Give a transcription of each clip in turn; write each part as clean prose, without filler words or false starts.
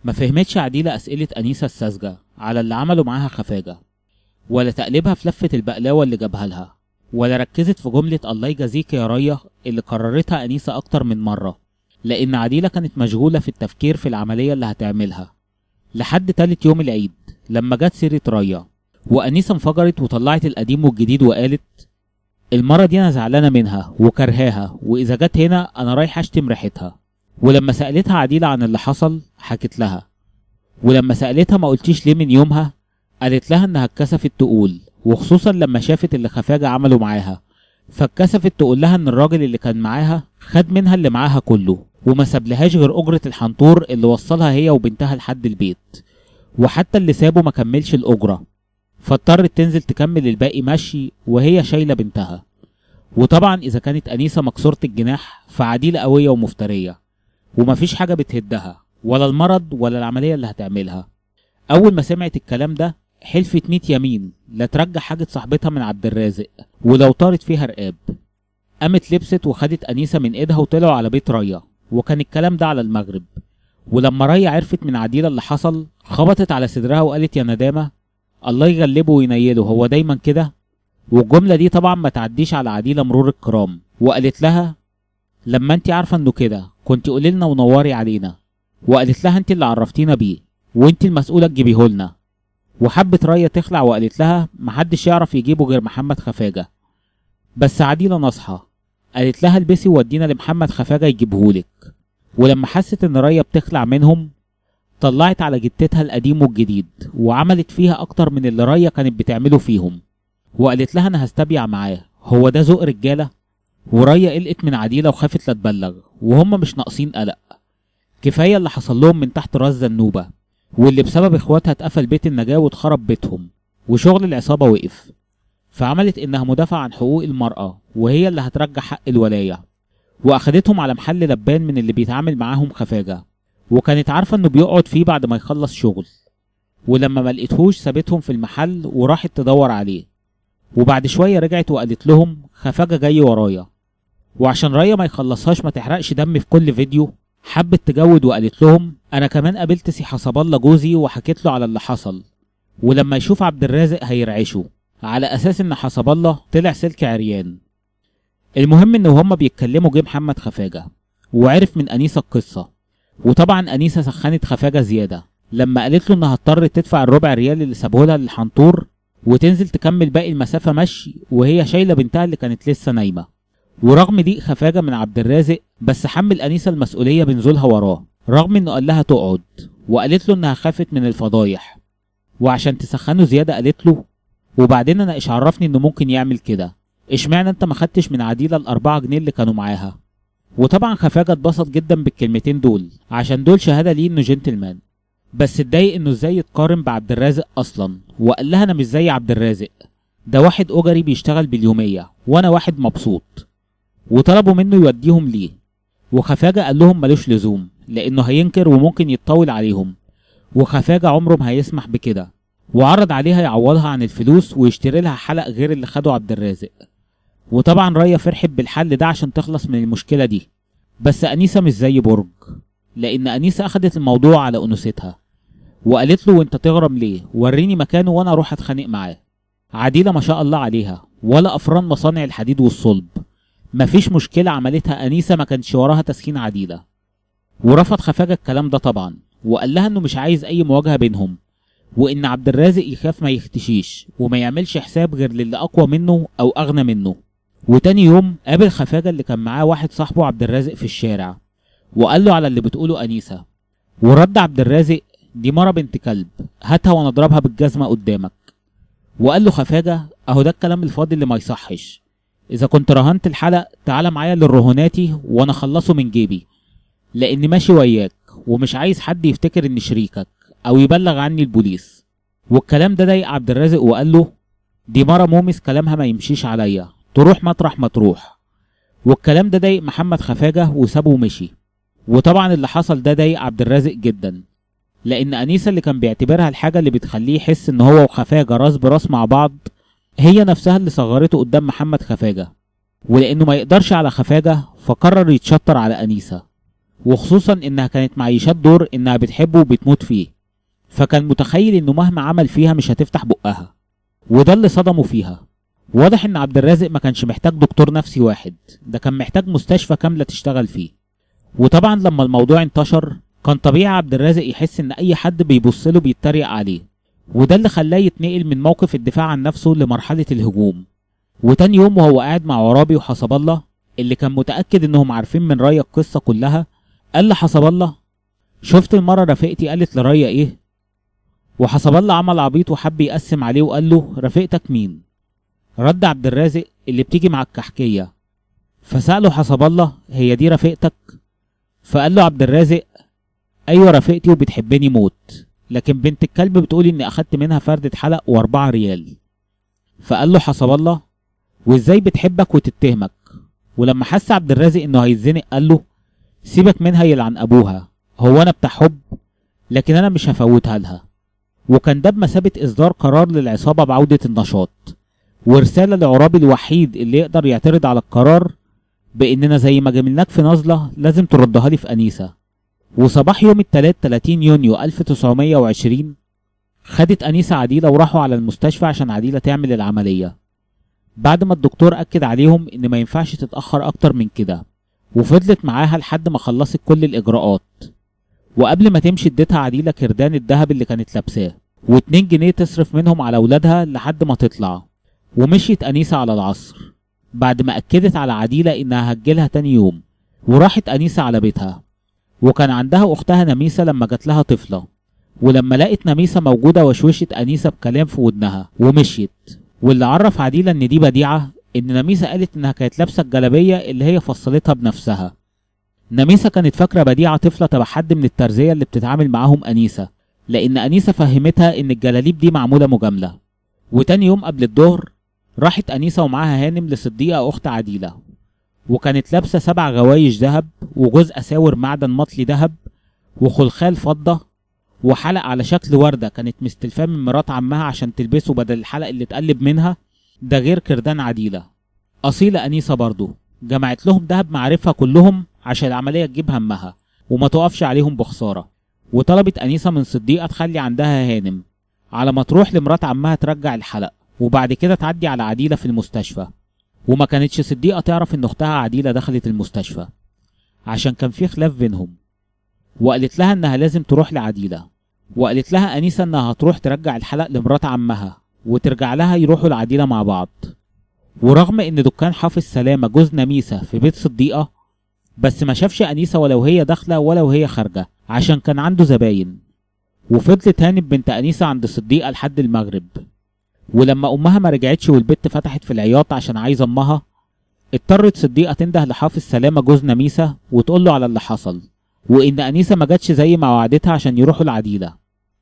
ما فهمتش عديلة أسئلة أنيسة الساذجة على اللي عملوا معاها خفاجة، ولا تقلبها في لفة البقلاوة اللي جابها لها، ولا ركزت في جملة الله يجازيك يا ريا اللي كررتها أنيسة أكتر من مرة، لأن عديلة كانت مشغولة في التفكير في العملية اللي هتعملها لحد تالت يوم العيد لما جت سيرة ريا، وأنيسة انفجرت وطلعت القديم والجديد وقالت المرة دي أنا زعلانة منها وكرهاها، وإذا جت هنا أنا رايح أشتم ريحتها. ولما سألتها عديلة عن اللي حصل حكت لها، ولما سألتها ما قلتيش ليه من يومها قالت لها إنها اتكسفت تقول، وخصوصا لما شافت اللي خفاجة عملوا معاها فاتكسفت تقول لها إن الراجل اللي كان معاها خد منها اللي معاها كله وما سابلهاش غير أجرة الحنطور اللي وصلها هي وبنتها لحد البيت، وحتى اللي سابه ما كملش الأجرة، فاضطرت تنزل تكمل الباقي مشي وهي شايلة بنتها. وطبعا إذا كانت أنيسة مكسورة الجناح فعديلة قوية ومفترية ومفيش حاجة بتهدها ولا المرض ولا العملية اللي هتعملها. أول ما سمعت الكلام ده حلفت 100 يمين لا ترجع حاجة صاحبتها من عبد الرازق ولو طارت فيها رقاب. قامت لبست وخدت أنيسة من إيدها وطلعوا على بيت ريا، وكان الكلام ده على المغرب. ولما ريا عرفت من عديلة اللي حصل خبطت على صدرها وقالت يا ندامة الله يغلبه وينيله، هو دايما كده. والجملة دي طبعا ما تعديش على عديلة مرور الكرام، وقالت لها لما انت عارفة انه كده كنت قولي لنا ونوري علينا. وقالت لها انت اللي عرفتينا بيه وانت المسؤولة تجيبيه لنا. وحبت ريا تخلع وقالت لها محدش يعرف يجيبه غير محمد خفاجة. بس عديلة نصحة قالت لها البسي وودينا لمحمد خفاجة يجيبهولك. ولما حست ان ريا بتخلع منهم طلعت على جتتها القديم والجديد وعملت فيها اكتر من اللي ريا كانت بتعمله فيهم، وقالت لها انا هستبيع معاه، هو ده ذوق رجاله؟ وريا قلقت من عديلة وخافت لا تبلغ، وهم مش ناقصين قلق، كفايه اللي حصل لهم من تحت راس زنوبه، واللي بسبب اخواتها اتقفل بيت النجاه واتخرب بيتهم وشغل العصابه وقف. فعملت انها مدافعه عن حقوق المراه وهي اللي هترجع حق الولايه، واخدتهم على محل لبان من اللي بيتعامل معاهم خفاجه، وكانت عارفه انه بيقعد فيه بعد ما يخلص شغل. ولما ما لقيتهوش سابتهم في المحل وراحت تدور عليه، وبعد شويه رجعت وقالت لهم خفاجه جاي ورايا. وعشان ريا ما يخلصهاش ما تحرقش دم في كل فيديو حبت تجود وقالت لهم انا كمان قابلت سي حسب الله جوزي وحكيت له على اللي حصل، ولما يشوف عبد الرازق هيرعشه على اساس ان حسب الله طلع سلك عريان. المهم ان هما بيتكلموا جه محمد خفاجه وعرف من انيسه القصه، وطبعا انيسه سخنت خفاجه زياده لما قالت له انها اضطرت تدفع الربع ريال اللي سابهولها للحنطور وتنزل تكمل باقي المسافه مشي وهي شايله بنتها اللي كانت لسه نايمه. ورغم ضيق خفاجه من عبد الرازق بس حمل انيسه المسؤوليه بنزولها وراه، رغم انه قال لها تقعد وقالت له انها خافت من الفضايح. وعشان تسخنه زياده قالت له وبعدين انا ايش عرفني انه ممكن يعمل كده، اشمعنى انت ما خدتش من عديله ال4 جنيه اللي كانوا معاها. وطبعا خفاجه اتبسط جدا بالكلمتين دول عشان دول شهاده ليه انه جنتلمان، بس اتضايق انه ازاي يتقارن بعبد الرازق اصلا، وقال لها انا مش زي عبد الرازق، ده واحد اجري بيشتغل باليوميه وانا واحد مبسوط. وطلبوا منه يوديهم ليه، وخفاجه قال لهم ملوش لزوم لانه هينكر وممكن يتطول عليهم، وخفاجه عمره ما هيسمح بكده، وعرض عليها يعوضها عن الفلوس ويشتري لها حلق غير اللي خده عبد الرازق. وطبعا ريا فرحت بالحل ده عشان تخلص من المشكله دي. بس انيسه مش زي برج، لان انيسه اخدت الموضوع على انوثتها وقالت له وانت تغرم ليه، وريني مكانه وانا اروح اتخانق معاه. عديله ما شاء الله عليها ولا افران مصانع الحديد والصلب، مفيش مشكله عملتها انيسه ما كانش وراها تسخين عديله. ورفض خفاجه الكلام ده طبعا، وقال لها انه مش عايز اي مواجهه بينهم، وان عبد الرازق يخاف ما يختشيش وما يعملش حساب غير للي اقوى منه او اغنى منه. وتاني يوم قابل خفاجه اللي كان معاه واحد صاحبه عبد الرازق في الشارع وقال له على اللي بتقوله انيسه، ورد عبد الرازق دي مره بنت كلب هاتها وانا اضربها بالجزمه قدامك. وقال له خفاجه اهو ده الكلام الفاضي اللي ما يصحش، اذا كنت رهنت الحلق تعالى معايا للرهوناتي وانا اخلصه من جيبي، لاني ماشي وياك ومش عايز حد يفتكر اني شريكك او يبلغ عني البوليس. والكلام ده ضايق عبد الرازق وقال له دي مره مومس كلامها ما يمشيش عليا، تروح مطرح ما تروح. والكلام ده ضايق محمد خفاجه وسابه ومشي. وطبعا اللي حصل ده ضايق عبد الرازق جدا، لان انيسه اللي كان بيعتبرها الحاجه اللي بتخليه يحس ان هو وخفاجه راس براس مع بعض هي نفسها اللي صغرته قدام محمد خفاجه. ولانه ما يقدرش على خفاجه فقرر يتشطر على انيسه، وخصوصا انها كانت معيشات دور انها بتحبه وبتموت فيه، فكان متخيل انه مهما عمل فيها مش هتفتح بقها، وده اللي صدمه فيها. واضح ان عبد الرازق ما كانش محتاج دكتور نفسي واحد، ده كان محتاج مستشفى كاملة تشتغل فيه. وطبعا لما الموضوع انتشر كان طبيعي عبد الرازق يحس ان اي حد بيبصله بيتريق عليه، وده اللي خلاه يتنقل من موقف الدفاع عن نفسه لمرحلة الهجوم. وتاني يوم وهو قاعد مع عرابي وحسب الله اللي كان متأكد انهم عارفين من ريا القصة كلها، قال لحسب الله: شفت المرة رفيقتي قالت لريا ايه؟ وحسب الله عمل عبيط وحب يقسم عليه وقال له: رفيقتك مين؟ رد عبد الرازق: اللي بتيجي مع الكحكية. فسأله حسب الله: هي دي رفيقتك؟ فقال له عبد الرازق: ايوه رفيقتي وبتحبني موت، لكن بنت الكلب بتقول اني اخدت منها فردة حلق و4 ريال. فقال له حسب الله: وازاي بتحبك وتتهمك؟ ولما حس عبد الرازق انه هيتزنق قال له: سيبك منها يلعن ابوها، هو انا بتاع حب؟ لكن انا مش هفوتها لها. وكان ده بمثابة اصدار قرار للعصابة بعودة النشاط، ورسالة لعرابي الوحيد اللي يقدر يعترض على القرار باننا زي ما جملناك في نظلة لازم تردها لي في انيسة. وصباح يوم التلات 30 يونيو 1920 خدت انيسة عديلة وراحوا على المستشفى عشان عديلة تعمل العملية، بعد ما الدكتور اكد عليهم ان ما ينفعش تتأخر اكتر من كده. وفضلت معاها لحد ما خلصت كل الاجراءات، وقبل ما تمشي اديتها عديلة كردان الذهب اللي كانت لابساه و2 جنيه تصرف منهم على اولادها لحد ما تطلع. ومشيت انيسة على العصر بعد ما اكدت على عديلة انها هتجيلها تاني يوم، وراحت انيسة على بيتها. وكان عندها اختها نميسة لما جات لها طفلة، ولما لقت نميسة موجودة وشوشت انيسة بكلام في ودنها ومشيت. واللي عرف عديلة ان دي بديعة ان نميسة قالت انها كانت لابسة الجلابية اللي هي فصلتها بنفسها. نميسة كانت فاكرة بديعة طفلة تبع حد من الترزية اللي بتتعامل معاهم انيسة، لان انيسة فهمتها ان الجلاليب دي معمولة مجاملة. وتاني يوم قبل الظهر راحت انيسة ومعاها هانم لصديقة اخت عديلة، وكانت لابسة 7 غوايش ذهب وجوز اساور معدن مطلي ذهب وخلخال فضة وحلق على شكل وردة كانت مستلفاه من مرات عمها عشان تلبسه بدل الحلق اللي اتقلب منها، ده غير كردان عديلة. أصيلة أنيسة برضو جمعت لهم دهب معارفها كلهم عشان العملية تجيب همها وما تقفش عليهم بخسارة. وطلبت أنيسة من صديقة تخلي عندها هانم على ما تروح لمرات عمها ترجع الحلق، وبعد كده تعدي على عديلة في المستشفى. وما كانتش صديقة تعرف ان اختها عديلة دخلت المستشفى عشان كان في خلاف بينهم، وقالت لها انها لازم تروح لعديلة، وقالت لها أنيسة انها هتروح ترجع الحلق لمرات عمها وترجع لها يروحوا العديلة مع بعض. ورغم ان دكان حافظ سلامة جوز نميسة في بيت صديقة، بس ما شافش أنيسة ولا وهي داخلة ولا وهي خارجة عشان كان عنده زباين. وفضلت هانم بنت أنيسة عند صديقة لحد المغرب، ولما امها ما رجعتش والبت فتحت في العياط عشان عايزه امها، اضطرت صديقة تنده لحافظ سلامة جوز نميسة وتقول له على اللي حصل، وان أنيسة ما جاتش زي ما وعدتها عشان يروحوا العديلة.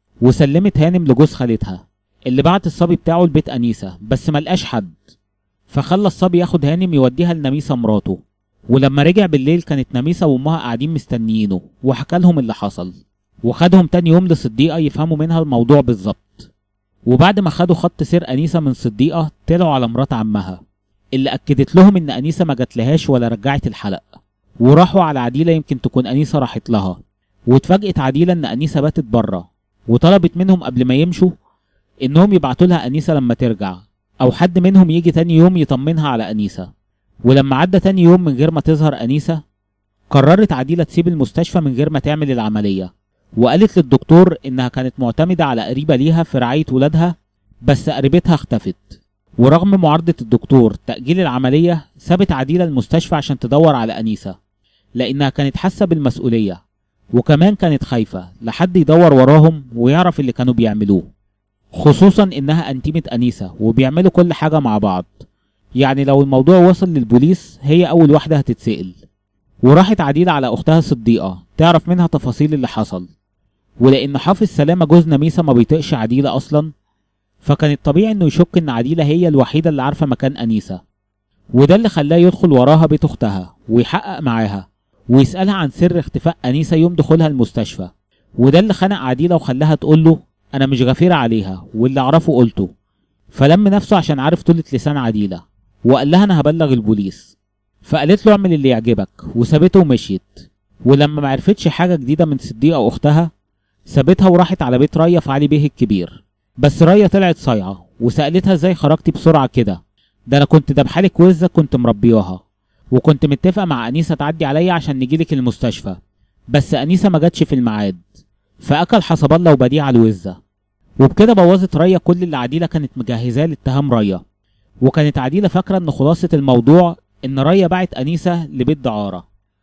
وسلمت هانم لجوز خالتها اللي بعت الصبي بتاعه لبيت أنيسة بس ما لقاش حد، فخلى الصبي ياخد هانم يوديها لنميسة مراته. ولما رجع بالليل كانت نميسة وامها قاعدين مستنيينه، وحكى لهم اللي حصل، وخدهم تاني يوم لصديقة يفهموا منها الموضوع بالظبط. وبعد ما خدوا خط سير أنيسة من صديقة طلعوا على مرات عمها اللي أكدت لهم إن أنيسة ما جاتلهاش ولا رجعت الحلق، وراحوا على عديلة يمكن تكون أنيسة راحت لها. واتفاجئت عديلة إن أنيسة باتت بره، وطلبت منهم قبل ما يمشوا إنهم يبعتوا لها أنيسة لما ترجع، أو حد منهم يجي تاني يوم يطمنها على أنيسة. ولما عدى تاني يوم من غير ما تظهر أنيسة، قررت عديلة تسيب المستشفى من غير ما تعمل العملية، وقالت للدكتور إنها كانت معتمدة على قريبة ليها في رعاية ولادها، بس قريبتها اختفت. ورغم معارضة الدكتور تأجيل العملية، سابت عديلة المستشفى عشان تدور على أنيسة، لأنها كانت حاسة بالمسؤولية، وكمان كانت خايفة لحد يدور وراهم ويعرف اللي كانوا بيعملوه، خصوصا إنها أنتيمة أنيسة وبيعملوا كل حاجة مع بعض، يعني لو الموضوع وصل للبوليس هي أول واحدة هتتسأل. وراحت عديلة على أختها صديقة تعرف منها تفاصيل اللي حصل، ولأن حافظ سلامة جوز نميسة ما بيطيقش عديلة أصلا، فكان الطبيعي إنه يشك إن عديلة هي الوحيدة اللي عارفة مكان أنيسة. وده اللي خلاه يدخل وراها بيت أختها ويحقق معاها ويسألها عن سر اختفاء أنيسة يوم دخولها المستشفى. وده اللي خنق عديلة وخلاها تقول له أنا مش غفيرة عليها واللي أعرفه قلته. فلم نفسه عشان عارف طولة لسان عديلة وقال لها أنا هبلغ البوليس. فقالت له اعمل اللي يعجبك وسابته ومشيت. ولما معرفتش حاجة جديدة من صديقة أختها سابتها وراحت على بيت ريا في علي بيه الكبير. بس ريا طلعت صايعة وسألتها ازاي خرجتي بسرعة كده؟ ده أنا كنت دبحالك وزة كنت مربياها، وكنت متفقة مع أنيسة تعدي عليا عشان نجيلك المستشفى، بس أنيسة ما جاتش في الميعاد، فأكل حسب الله وبديع الوزة. وبكده بوظت ريا كل اللي عديلة كانت مجهزاه لاتهام ريا. وكانت عديلة فاكرة إن خلاصة الموضوع إن ريا باعت أنيسة لبيت دعارة.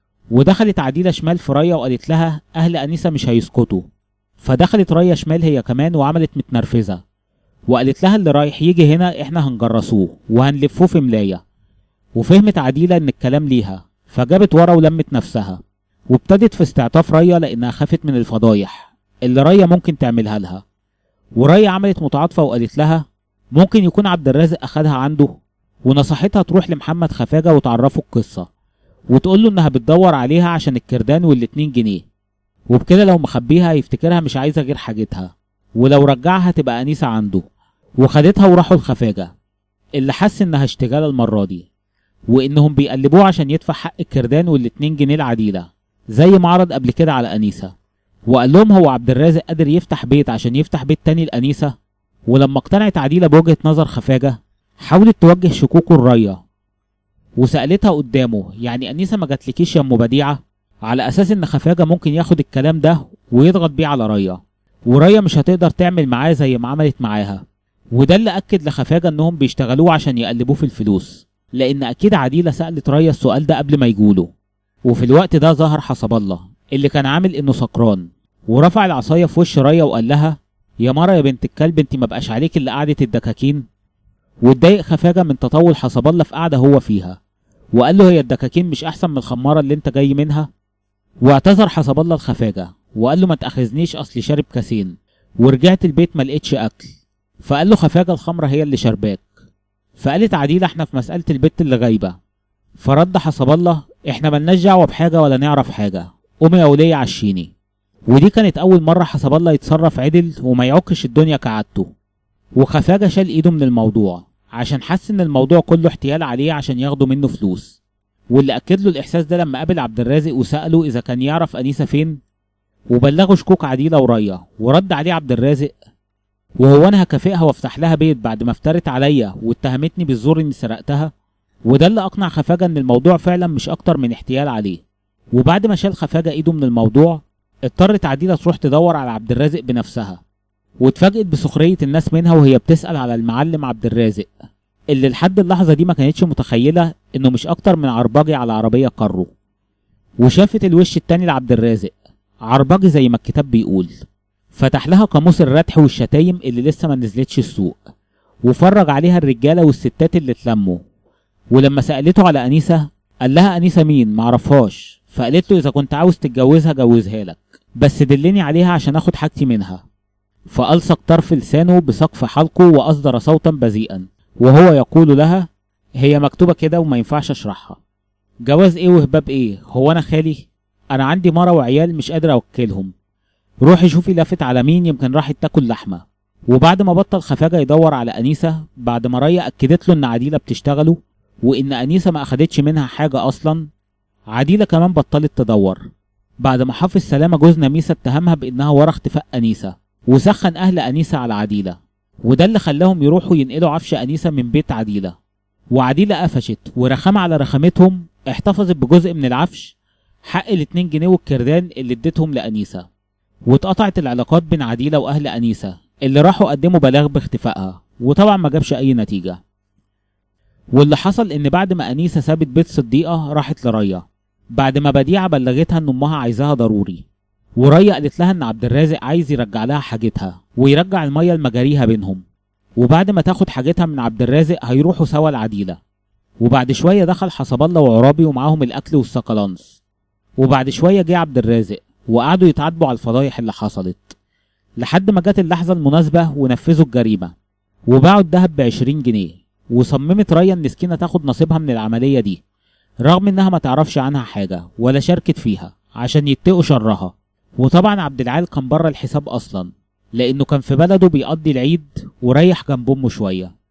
ودخلت عديلة شمال في ريا وقالت لها أهل أنيسة مش هيسكتوا، فدخلت ريا شمال هي كمان وعملت متنرفزة، وقالت لها اللي رايح يجي هنا احنا هنجرسوه وهنلفوه في ملاية. وفهمت عديلة إن الكلام ليها، فجابت ورا ولمت نفسها، وابتدت في استعطاف ريا لأنها خافت من الفضايح اللي ريا ممكن تعملها لها. وريا عملت متعاطفة وقالت لها ممكن يكون عبد الرازق أخدها عنده، ونصحتها تروح لمحمد خفاجة وتعرفه القصة وتقول له إنها بتدور عليها عشان الكردان والاتنين جنيه، وبكده لو مخبيها هيفتكرها مش عايزة غير حاجتها، ولو رجعها تبقى أنيسة عنده. وخدتها وراحوا الخفاجة اللي حس إنها اشتغالة المرة دي، وإنهم بيقلبوه عشان يدفع حق الكردان والاتنين جنيه العديلة زي ما عرض قبل كده على أنيسة. وقال لهم هو عبد الرازق قادر يفتح بيت عشان يفتح بيت تاني لأنيسة؟ ولما اقتنعت عديلة بوجهة نظر خفاجة حاولت توجه شكوكه لريا، وسألتها قدامه يعني أنيسة ما جاتلكيش يا أم بديعة؟ على أساس إن خفاجة ممكن ياخد الكلام ده ويضغط بيه على ريا، وريا مش هتقدر تعمل معاه زي ما عملت معاها. وده اللي أكد لخفاجة إنهم بيشتغلوه عشان يقلبوه في الفلوس، لأن أكيد عديلة سألت ريا السؤال ده قبل ما يجوله. وفي الوقت ده ظهر حسب الله اللي كان عامل إنه سكران، ورفع العصاية في وش ريا وقال لها يا مرة يا بنت الكلب انت ما بقاش عليك اللي قعدة الدكاكين. واتضايق خفاجة من تطول حسب الله في قعدة هو فيها، وقال له هي الدكاكين مش أحسن من الخمارة اللي انت جاي منها؟ واعتذر حسب الله لخفاجة وقال له ما تأخذنيش أصلي شارب كاسين ورجعت البيت ما لقيتش أكل. فقال له خفاجة الخمرة هي اللي شرباك. فقالت عديلة احنا في مسألة البت اللي غايبة. فرد حسب الله احنا ملناش دعوة بحاجة ولا نعرف حاجة، قومي يا ولية عشيني. ودي كانت أول مرة حسب الله يتصرف عدل وما يعكش الدنيا كعادته. وخفاجة شال إيده من الموضوع عشان حس إن الموضوع كله احتيال عليه عشان ياخدوا منه فلوس. واللي أكد له الإحساس ده لما قابل عبد الرازق وسأله إذا كان يعرف أنيسة فين، وبلغوا شكوك عديلة وريا. ورد عليه عبد الرازق وهو أنا هكافئها وافتح لها بيت بعد ما افترت عليا واتهمتني بالزور إني سرقتها؟ وده اللي أقنع خفاجة إن الموضوع فعلا مش أكتر من احتيال عليه. وبعد ما شال خفاجة إيده من الموضوع اضطرت عديلة تروح تدور على عبد الرازق بنفسها، واتفاجئت بسخرية الناس منها وهي بتسأل على المعلم عبد الرازق اللي لحد اللحظة دي ما كانتش متخيلة إنه مش أكتر من عرباجي على عربية كارو. وشافت الوش التاني لعبد الرازق عرباجي زي ما الكتاب بيقول. فتح لها قاموس الردح والشتايم اللي لسه ما نزلتش السوق، وفرج عليها الرجالة والستات اللي اتلموا. ولما سألته على أنيسة قال لها أنيسة مين؟ معرفهاش. فقالت له إذا كنت عاوز تتجوزها جوزها لك، بس دلني عليها عشان اخد حاجتي منها. فألصق طرف لسانه بسقف حلقه وأصدر صوتا بذيئا وهو يقول لها هي مكتوبة كده وما ينفعش اشرحها. جواز ايه وهباب ايه؟ هو انا خالي؟ انا عندي مرة وعيال مش قادر اوكلهم. روحي شوفي لافت على مين يمكن راحت تاكل لحمة. وبعد ما بطل خفاجة يدور على أنيسة بعد ما ريا أكدت له إن عديلة بتشتغله وإن أنيسة ما أخدتش منها حاجة أصلا، عديلة كمان بطلت تدور بعد ما حافظ سلامة جوز نميسة اتهمها بإنها ورا اختفاء أنيسة وسخن أهل أنيسة على عديلة. وده اللي خلاهم يروحوا ينقلوا عفش أنيسة من بيت عديلة. وعديلة قفشت ورخامة على رخامتهم احتفظت بجزء من العفش حق ال2 جنيه والكردان اللي اديتهم لأنيسة. واتقطعت العلاقات بين عديلة وأهل أنيسة اللي راحوا قدموا بلاغ باختفائها، وطبعا ما جابش أي نتيجة. واللي حصل إن بعد ما أنيسة سابت بيت صديقة راحت لريا بعد ما بديعة بلغتها إن أمها عايزاها ضروري. وريا قالت لها إن عبد الرازق عايز يرجع لها حاجتها ويرجع المية لمجاريها بينهم. وبعد ما تاخد حاجتها من عبد الرازق هيروحوا سوا العديلة. وبعد شوية دخل حسب الله وعرابي ومعاهم الأكل والسكالانس. وبعد شوية جه عبد الرازق وقعدوا يتعاتبوا على الفضايح اللي حصلت لحد ما جت اللحظة المناسبة ونفذوا الجريمة وباعوا الدهب ب20 جنيه. وصممت ريا إن سكينة تاخد نصيبها من العملية دي رغم إنها ما تعرفش عنها حاجة ولا شاركت فيها عشان يتقوا شرها. وطبعا عبد العال كان بره الحساب أصلا لأنه كان في بلده بيقضي العيد وريح جنب أمه شوية.